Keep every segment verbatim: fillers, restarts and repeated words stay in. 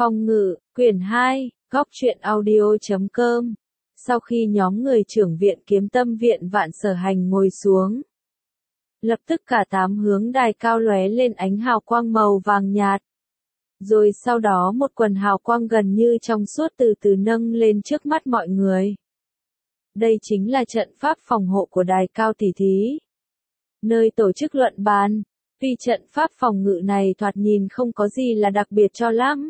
Phong ngự, quyển hai, góc truyện audio chấm com. Sau khi nhóm người trưởng viện Kiếm Tâm Viện Vạn Sở Hành ngồi xuống, lập tức cả tám hướng đài cao lóe lên ánh hào quang màu vàng nhạt. Rồi sau đó một quần hào quang gần như trong suốt từ từ nâng lên trước mắt mọi người. Đây chính là trận pháp phòng hộ của đài cao tỷ thí, nơi tổ chức luận bàn. Vì trận pháp phòng ngự này thoạt nhìn không có gì là đặc biệt cho lắm.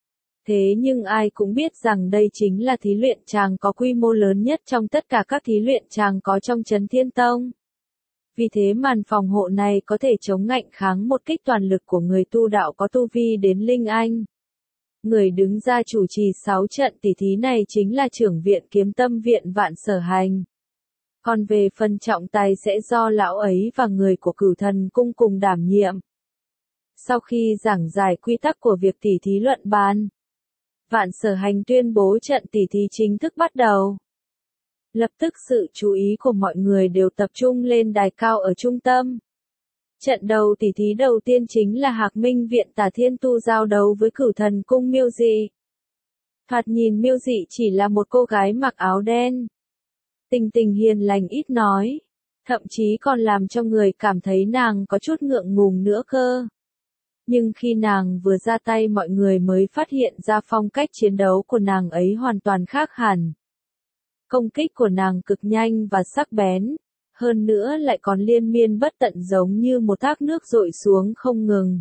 Thế nhưng ai cũng biết rằng đây chính là thí luyện tràng có quy mô lớn nhất trong tất cả các thí luyện tràng có trong Chấn Thiên Tông. Vì thế màn phòng hộ này có thể chống ngạnh kháng một kích toàn lực của người tu đạo có tu vi đến Linh Anh. Người đứng ra chủ trì sáu trận tỷ thí này chính là trưởng viện Kiếm Tâm Viện Vạn Sở Hành. Còn về phần trọng tài sẽ do lão ấy và người của Cửu Thần Cung cùng đảm nhiệm. Sau khi giảng giải quy tắc của việc tỷ thí luận bàn, Vạn Sở Hành tuyên bố trận tỷ thí chính thức bắt đầu. Lập tức sự chú ý của mọi người đều tập trung lên đài cao ở trung tâm. Trận đầu tỷ thí đầu tiên chính là Hạc Minh Viện Tả Thiên Tu giao đấu với Cửu Thần Cung Miêu Dị. Thoạt nhìn Miêu Dị chỉ là một cô gái mặc áo đen, Tình tình hiền lành ít nói, thậm chí còn làm cho người cảm thấy nàng có chút ngượng ngùng nữa cơ. Nhưng khi nàng vừa ra tay mọi người mới phát hiện ra phong cách chiến đấu của nàng ấy hoàn toàn khác hẳn. Công kích của nàng cực nhanh và sắc bén, hơn nữa lại còn liên miên bất tận giống như một thác nước dội xuống không ngừng.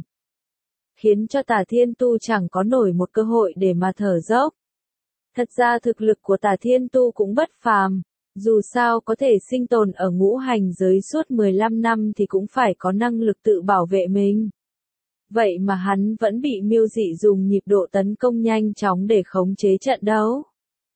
Khiến cho Tả Thiên Tu chẳng có nổi một cơ hội để mà thở dốc. Thật ra thực lực của Tả Thiên Tu cũng bất phàm. Dù sao có thể sinh tồn ở ngũ hành giới suốt mười lăm năm thì cũng phải có năng lực tự bảo vệ mình. Vậy mà hắn vẫn bị Miêu Dị dùng nhịp độ tấn công nhanh chóng để khống chế trận đấu.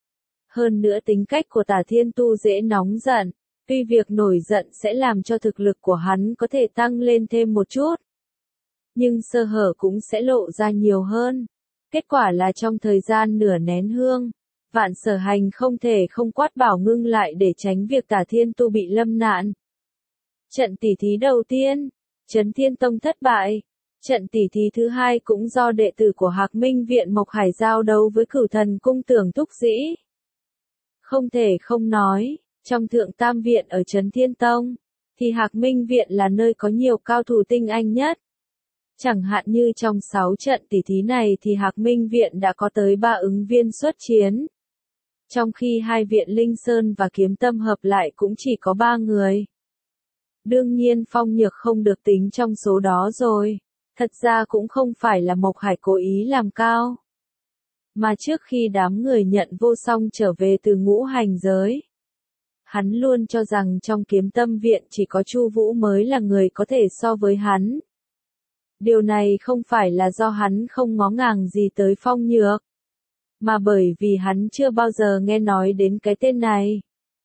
Hơn nữa tính cách của Tả Thiên Tu dễ nóng giận, tuy việc nổi giận sẽ làm cho thực lực của hắn có thể tăng lên thêm một chút. Nhưng sơ hở cũng sẽ lộ ra nhiều hơn. Kết quả là trong thời gian nửa nén hương, Vạn Sở Hành không thể không quát bảo ngưng lại để tránh việc Tả Thiên Tu bị lâm nạn. Trận tỷ thí đầu tiên, Chấn Thiên Tông thất bại. Trận tỷ thí thứ hai cũng do đệ tử của Hạc Minh Viện Mộc Hải giao đấu với Cửu Thần Cung Tưởng Thúc Dĩ. Không thể không nói, trong Thượng Tam Viện ở Chấn Thiên Tông, thì Hạc Minh Viện là nơi có nhiều cao thủ tinh anh nhất. Chẳng hạn như trong sáu trận tỷ thí này thì Hạc Minh Viện đã có tới ba ứng viên xuất chiến. Trong khi hai viện Linh Sơn và Kiếm Tâm hợp lại cũng chỉ có ba người. Đương nhiên Phong Nhược không được tính trong số đó rồi. Thật ra cũng không phải là Mộc Hải cố ý làm cao. Mà trước khi đám người nhận vô song trở về từ ngũ hành giới, hắn luôn cho rằng trong Kiếm Tâm Viện chỉ có Chu Vũ mới là người có thể so với hắn. Điều này không phải là do hắn không ngó ngàng gì tới Phong Nhược, mà bởi vì hắn chưa bao giờ nghe nói đến cái tên này.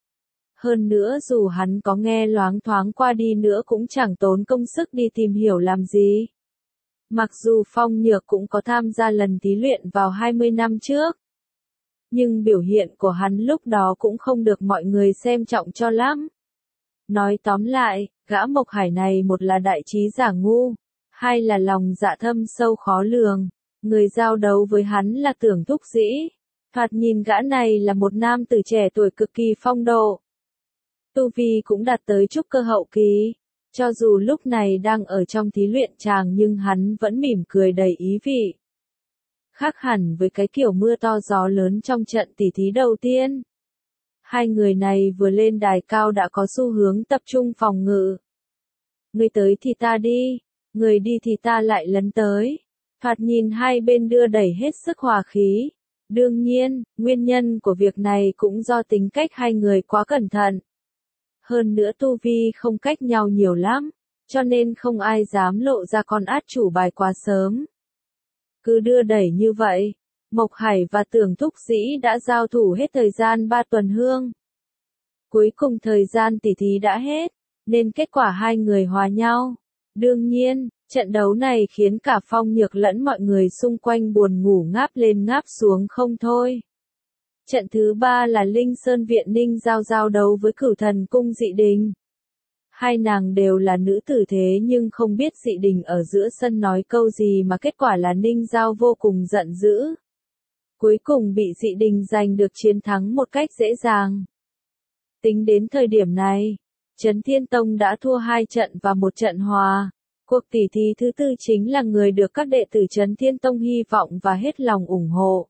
Hơn nữa dù hắn có nghe loáng thoáng qua đi nữa cũng chẳng tốn công sức đi tìm hiểu làm gì. Mặc dù Phong Nhược cũng có tham gia lần thí luyện vào hai mươi năm trước, nhưng biểu hiện của hắn lúc đó cũng không được mọi người xem trọng cho lắm. Nói tóm lại, gã Mộc Hải này một là đại trí giả ngu, hai là lòng dạ thâm sâu khó lường. Người giao đấu với hắn là Tưởng Thúc Dĩ. Thoạt nhìn gã này là một nam tử trẻ tuổi cực kỳ phong độ. Tu vi cũng đạt tới trúc cơ hậu kỳ. Cho dù lúc này đang ở trong thí luyện tràng nhưng hắn vẫn mỉm cười đầy ý vị. Khác hẳn với cái kiểu mưa to gió lớn trong trận tỷ thí đầu tiên. Hai người này vừa lên đài cao đã có xu hướng tập trung phòng ngự. Người tới thì ta đi, người đi thì ta lại lấn tới. Thoạt nhìn hai bên đưa đẩy hết sức hòa khí. Đương nhiên, nguyên nhân của việc này cũng do tính cách hai người quá cẩn thận. Hơn nữa tu vi không cách nhau nhiều lắm, cho nên không ai dám lộ ra con át chủ bài quá sớm. Cứ đưa đẩy như vậy, Mộc Hải và Tưởng Thúc Dĩ đã giao thủ hết thời gian ba tuần hương. Cuối cùng thời gian tỷ thí đã hết, nên kết quả hai người hòa nhau. Đương nhiên, trận đấu này khiến cả Phong Nhược lẫn mọi người xung quanh buồn ngủ ngáp lên ngáp xuống không thôi. Trận thứ ba là Linh Sơn Viện Ninh giao giao đấu với Cửu Thần Cung Dị Đình. Hai nàng đều là nữ tử thế nhưng không biết Dị Đình ở giữa sân nói câu gì mà kết quả là Ninh Giao vô cùng giận dữ. Cuối cùng bị Dị Đình giành được chiến thắng một cách dễ dàng. Tính đến thời điểm này, Trấn Thiên Tông đã thua hai trận và một trận hòa. Cuộc tỷ thí thứ tư chính là người được các đệ tử Trấn Thiên Tông hy vọng và hết lòng ủng hộ.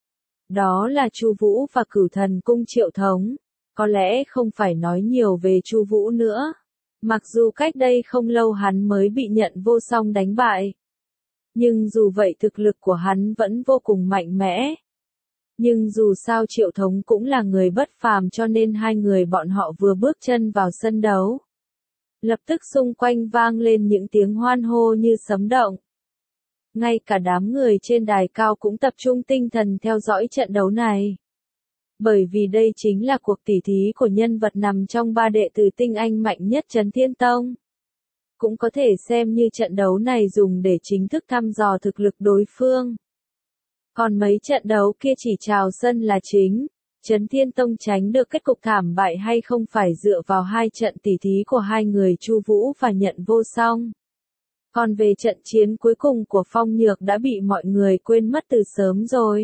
Đó là Chu Vũ và Cửu Thần Cung Triệu Thống. Có lẽ không phải nói nhiều về Chu Vũ nữa. Mặc dù cách đây không lâu hắn mới bị Nhận Vô Song đánh bại. Nhưng dù vậy thực lực của hắn vẫn vô cùng mạnh mẽ. Nhưng dù sao Triệu Thống cũng là người bất phàm cho nên hai người bọn họ vừa bước chân vào sân đấu. Lập tức xung quanh vang lên những tiếng hoan hô như sấm động. Ngay cả đám người trên đài cao cũng tập trung tinh thần theo dõi trận đấu này. Bởi vì đây chính là cuộc tỉ thí của nhân vật nằm trong ba đệ tử tinh anh mạnh nhất Trấn Thiên Tông. Cũng có thể xem như trận đấu này dùng để chính thức thăm dò thực lực đối phương. Còn mấy trận đấu kia chỉ chào sân là chính. Trấn Thiên Tông tránh được kết cục thảm bại hay không phải dựa vào hai trận tỉ thí của hai người Chu Vũ và Nhận Vô Song. Còn về trận chiến cuối cùng của Phong Nhược đã bị mọi người quên mất từ sớm rồi.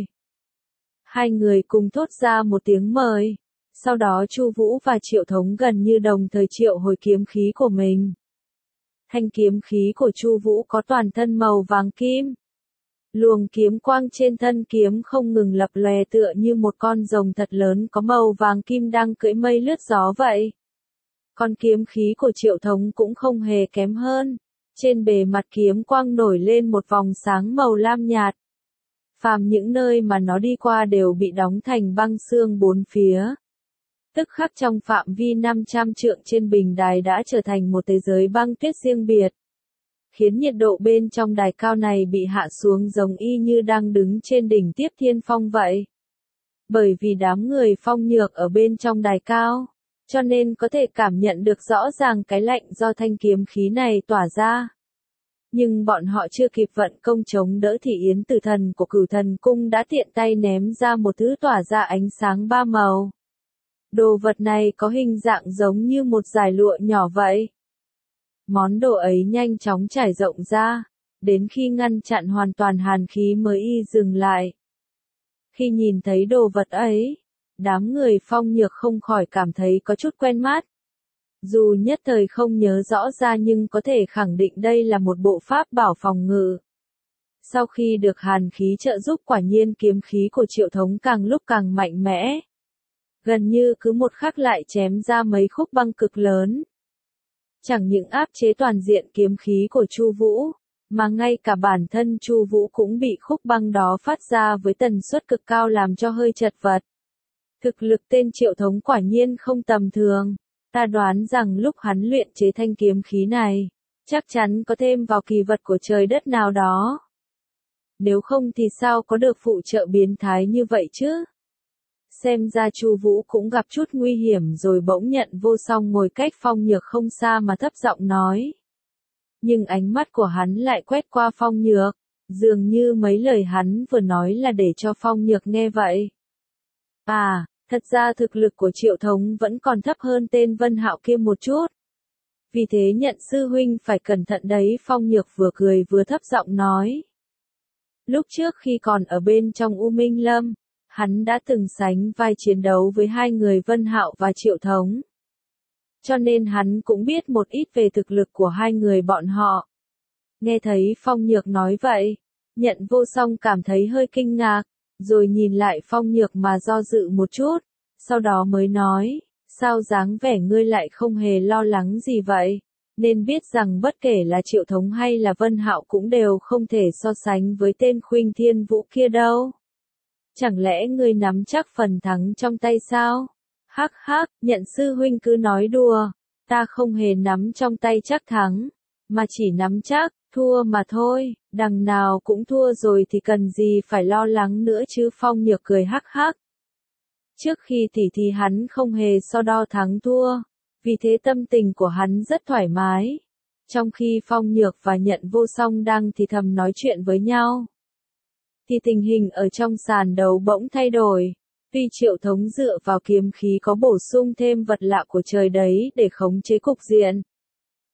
Hai người cùng thốt ra một tiếng mời. Sau đó Chu Vũ và Triệu Thống gần như đồng thời triệu hồi kiếm khí của mình. Thanh kiếm khí của Chu Vũ có toàn thân màu vàng kim. Luồng kiếm quang trên thân kiếm không ngừng lập lòe tựa như một con rồng thật lớn có màu vàng kim đang cưỡi mây lướt gió vậy. Còn kiếm khí của Triệu Thống cũng không hề kém hơn. Trên bề mặt kiếm quang nổi lên một vòng sáng màu lam nhạt. Phàm những nơi mà nó đi qua đều bị đóng thành băng xương bốn phía. Tức khắc trong phạm vi năm trăm trượng trên bình đài đã trở thành một thế giới băng tuyết riêng biệt. Khiến nhiệt độ bên trong đài cao này bị hạ xuống giống y như đang đứng trên đỉnh Tiếp Thiên Phong vậy. Bởi vì đám người Phong Nhược ở bên trong đài cao, cho nên có thể cảm nhận được rõ ràng cái lạnh do thanh kiếm khí này tỏa ra. Nhưng bọn họ chưa kịp vận công chống đỡ thì Yến Tử Thần của Cửu Thần Cung đã tiện tay ném ra một thứ tỏa ra ánh sáng ba màu. Đồ vật này có hình dạng giống như một dải lụa nhỏ vậy. Món đồ ấy nhanh chóng trải rộng ra, đến khi ngăn chặn hoàn toàn hàn khí mới y dừng lại. Khi nhìn thấy đồ vật ấy, đám người Phong Nhược không khỏi cảm thấy có chút quen mắt. Dù nhất thời không nhớ rõ ra nhưng có thể khẳng định đây là một bộ pháp bảo phòng ngự. Sau khi được hàn khí trợ giúp quả nhiên kiếm khí của Triệu Thống càng lúc càng mạnh mẽ. Gần như cứ một khắc lại chém ra mấy khúc băng cực lớn. Chẳng những áp chế toàn diện kiếm khí của Chu Vũ, mà ngay cả bản thân Chu Vũ cũng bị khúc băng đó phát ra với tần suất cực cao làm cho hơi chật vật. Thực lực tên Triệu Thống quả nhiên không tầm thường. Ta đoán rằng lúc hắn luyện chế thanh kiếm khí này, chắc chắn có thêm vào kỳ vật của trời đất nào đó. Nếu không thì sao có được phụ trợ biến thái như vậy chứ? Xem ra Chu Vũ cũng gặp chút nguy hiểm rồi. Bỗng Nhận Vô Song ngồi cách Phong Nhược không xa mà thấp giọng nói. Nhưng ánh mắt của hắn lại quét qua Phong Nhược, dường như mấy lời hắn vừa nói là để cho Phong Nhược nghe vậy. À, thật ra thực lực của Triệu Thống vẫn còn thấp hơn tên Vân Hạo kia một chút. Vì thế Nhận sư huynh phải cẩn thận đấy. Phong Nhược vừa cười vừa thấp giọng nói. Lúc trước khi còn ở bên trong U Minh Lâm, hắn đã từng sánh vai chiến đấu với hai người Vân Hạo và Triệu Thống. Cho nên hắn cũng biết một ít về thực lực của hai người bọn họ. Nghe thấy Phong Nhược nói vậy, Nhận Vô Song cảm thấy hơi kinh ngạc, rồi nhìn lại Phong Nhược mà do dự một chút, sau đó mới nói, sao dáng vẻ ngươi lại không hề lo lắng gì vậy, nên biết rằng bất kể là Triệu Thống hay là Vân Hạo cũng đều không thể so sánh với tên Khuynh Thiên Vũ kia đâu. Chẳng lẽ ngươi nắm chắc phần thắng trong tay sao? Hắc hắc, Nhận sư huynh cứ nói đùa, ta không hề nắm trong tay chắc thắng, mà chỉ nắm chắc, thua mà thôi, đằng nào cũng thua rồi thì cần gì phải lo lắng nữa chứ. Phong Nhược cười hắc hắc. Trước khi tỉ thí hắn không hề so đo thắng thua, vì thế tâm tình của hắn rất thoải mái. Trong khi Phong Nhược và Nhận Vô Song đang thì thầm nói chuyện với nhau, thì tình hình ở trong sàn đấu bỗng thay đổi. Tuy Triệu Thống dựa vào kiếm khí có bổ sung thêm vật lạ của trời đấy để khống chế cục diện,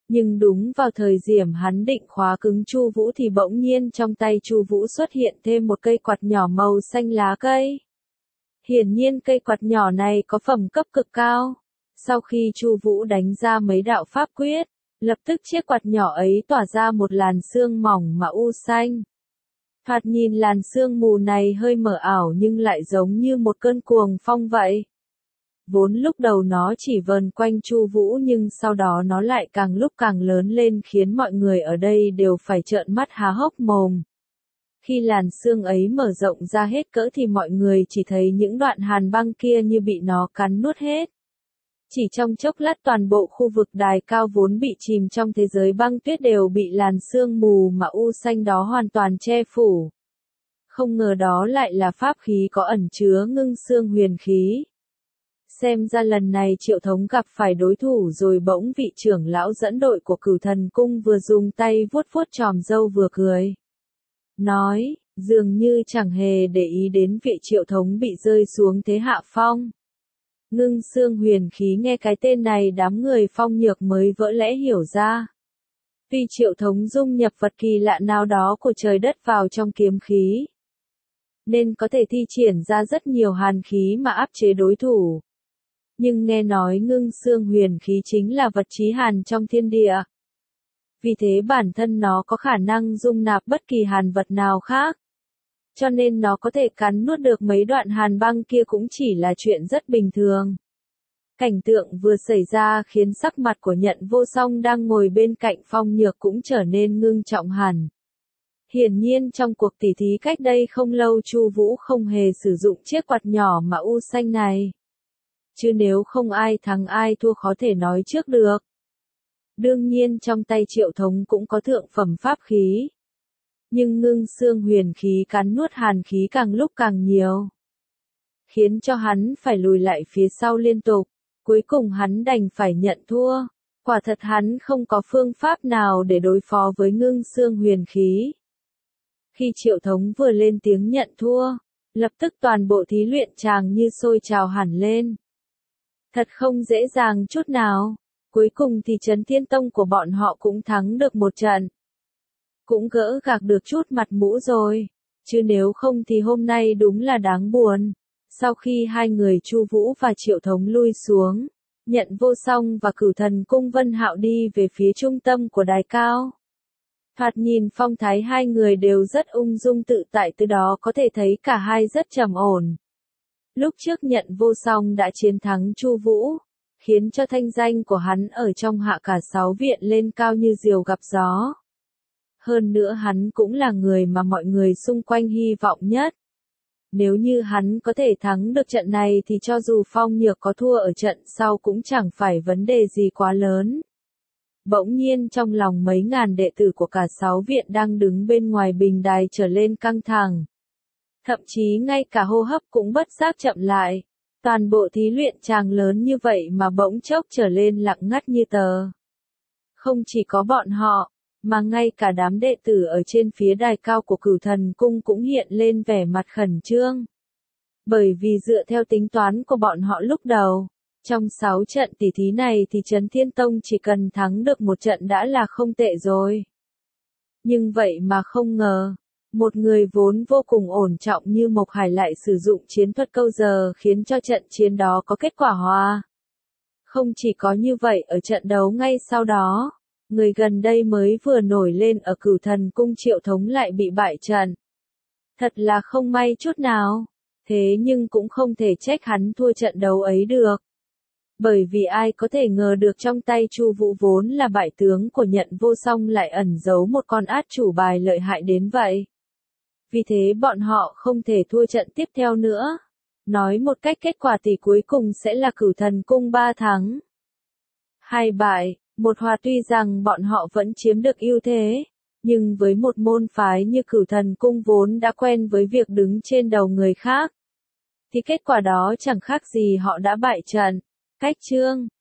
Nhưng đúng vào thời điểm hắn định khóa cứng Chu Vũ thì bỗng nhiên trong tay Chu Vũ xuất hiện thêm một cây quạt nhỏ màu xanh lá cây. Hiển nhiên cây quạt nhỏ này có phẩm cấp cực cao. Sau khi Chu Vũ đánh ra mấy đạo pháp quyết, lập tức chiếc quạt nhỏ ấy tỏa ra một làn sương mỏng mà u xanh. Thoạt nhìn làn sương mù này hơi mờ ảo nhưng lại giống như một cơn cuồng phong vậy. Vốn lúc đầu nó chỉ vờn quanh Chu Vũ nhưng sau đó nó lại càng lúc càng lớn lên khiến mọi người ở đây đều phải trợn mắt há hốc mồm. Khi làn sương ấy mở rộng ra hết cỡ thì mọi người chỉ thấy những đoạn hàn băng kia như bị nó cắn nuốt hết. Chỉ trong chốc lát toàn bộ khu vực đài cao vốn bị chìm trong thế giới băng tuyết đều bị làn sương mù mà u xanh đó hoàn toàn che phủ. Không ngờ đó lại là pháp khí có ẩn chứa ngưng xương huyền khí. Xem ra lần này Triệu Thống gặp phải đối thủ rồi. Bỗng vị trưởng lão dẫn đội của Cửu Thần Cung vừa dùng tay vuốt vuốt chòm râu vừa cười. Nói, dường như chẳng hề để ý đến vị Triệu Thống bị rơi xuống thế hạ phong. Ngưng xương huyền khí nghe cái tên này đám người phong nhược mới vỡ lẽ hiểu ra. Tuy Triệu Thống dung nhập vật kỳ lạ nào đó của trời đất vào trong kiếm khí, nên có thể thi triển ra rất nhiều hàn khí mà áp chế đối thủ. Nhưng nghe nói ngưng xương huyền khí chính là vật chí hàn trong thiên địa. Vì thế bản thân nó có khả năng dung nạp bất kỳ hàn vật nào khác. Cho nên nó có thể cắn nuốt được mấy đoạn hàn băng kia cũng chỉ là chuyện rất bình thường. Cảnh tượng vừa xảy ra khiến sắc mặt của Nhận Vô Song đang ngồi bên cạnh Phong Nhược cũng trở nên ngưng trọng hẳn. Hiển nhiên trong cuộc tỉ thí cách đây không lâu Chu Vũ không hề sử dụng chiếc quạt nhỏ mà u xanh này. Chứ nếu không ai thắng ai thua khó thể nói trước được. Đương nhiên trong tay Triệu Thống cũng có thượng phẩm pháp khí. Nhưng ngưng xương huyền khí cắn nuốt hàn khí càng lúc càng nhiều, khiến cho hắn phải lùi lại phía sau liên tục. Cuối cùng hắn đành phải nhận thua. Quả thật hắn không có phương pháp nào để đối phó với ngưng xương huyền khí. Khi Triệu Thống vừa lên tiếng nhận thua, lập tức toàn bộ thí luyện tràng như sôi trào hẳn lên. Thật không dễ dàng chút nào. Cuối cùng thì Trấn Thiên Tông của bọn họ cũng thắng được một trận. Cũng gỡ gạc được chút mặt mũi rồi. Chứ nếu không thì hôm nay đúng là đáng buồn. Sau khi hai người Chu Vũ và Triệu Thống lui xuống, Nhận Vô Song và Cửu Thần Cung Vân Hạo đi về phía trung tâm của đài cao. Thoạt nhìn phong thái hai người đều rất ung dung tự tại, từ đó có thể thấy cả hai rất trầm ổn. Lúc trước Nhận Vô Song đã chiến thắng Chu Vũ, khiến cho thanh danh của hắn ở trong Hạ Cả Sáu Viện lên cao như diều gặp gió. Hơn nữa hắn cũng là người mà mọi người xung quanh hy vọng nhất. Nếu như hắn có thể thắng được trận này thì cho dù Phong Nhược có thua ở trận sau cũng chẳng phải vấn đề gì quá lớn. Bỗng nhiên trong lòng mấy ngàn đệ tử của cả sáu viện đang đứng bên ngoài bình đài trở lên căng thẳng. Thậm chí ngay cả hô hấp cũng bất giác chậm lại. Toàn bộ thí luyện tràng lớn như vậy mà bỗng chốc trở lên lặng ngắt như tờ. Không chỉ có bọn họ, mà ngay cả đám đệ tử ở trên phía đài cao của Cửu Thần Cung cũng hiện lên vẻ mặt khẩn trương. Bởi vì dựa theo tính toán của bọn họ lúc đầu, trong sáu trận tỷ thí này thì Trấn Thiên Tông chỉ cần thắng được một trận đã là không tệ rồi. Nhưng vậy mà không ngờ, một người vốn vô cùng ổn trọng như Mộc Hải lại sử dụng chiến thuật câu giờ khiến cho trận chiến đó có kết quả hòa. Không chỉ có như vậy, ở trận đấu ngay sau đó, người gần đây mới vừa nổi lên ở Cửu Thần Cung Triệu Thống lại bị bại trận. Thật là không may chút nào. Thế nhưng cũng không thể trách hắn thua trận đấu ấy được. Bởi vì ai có thể ngờ được trong tay Chu Vũ vốn là bại tướng của Nhận Vô Song lại ẩn giấu một con át chủ bài lợi hại đến vậy. Vì thế bọn họ không thể thua trận tiếp theo nữa. Nói một cách kết quả thì cuối cùng sẽ là Cửu Thần Cung ba thắng, hai bại, một hòa. Tuy rằng bọn họ vẫn chiếm được ưu thế, nhưng với một môn phái như Cửu Thần Cung vốn đã quen với việc đứng trên đầu người khác, thì kết quả đó chẳng khác gì họ đã bại trận. Cách chương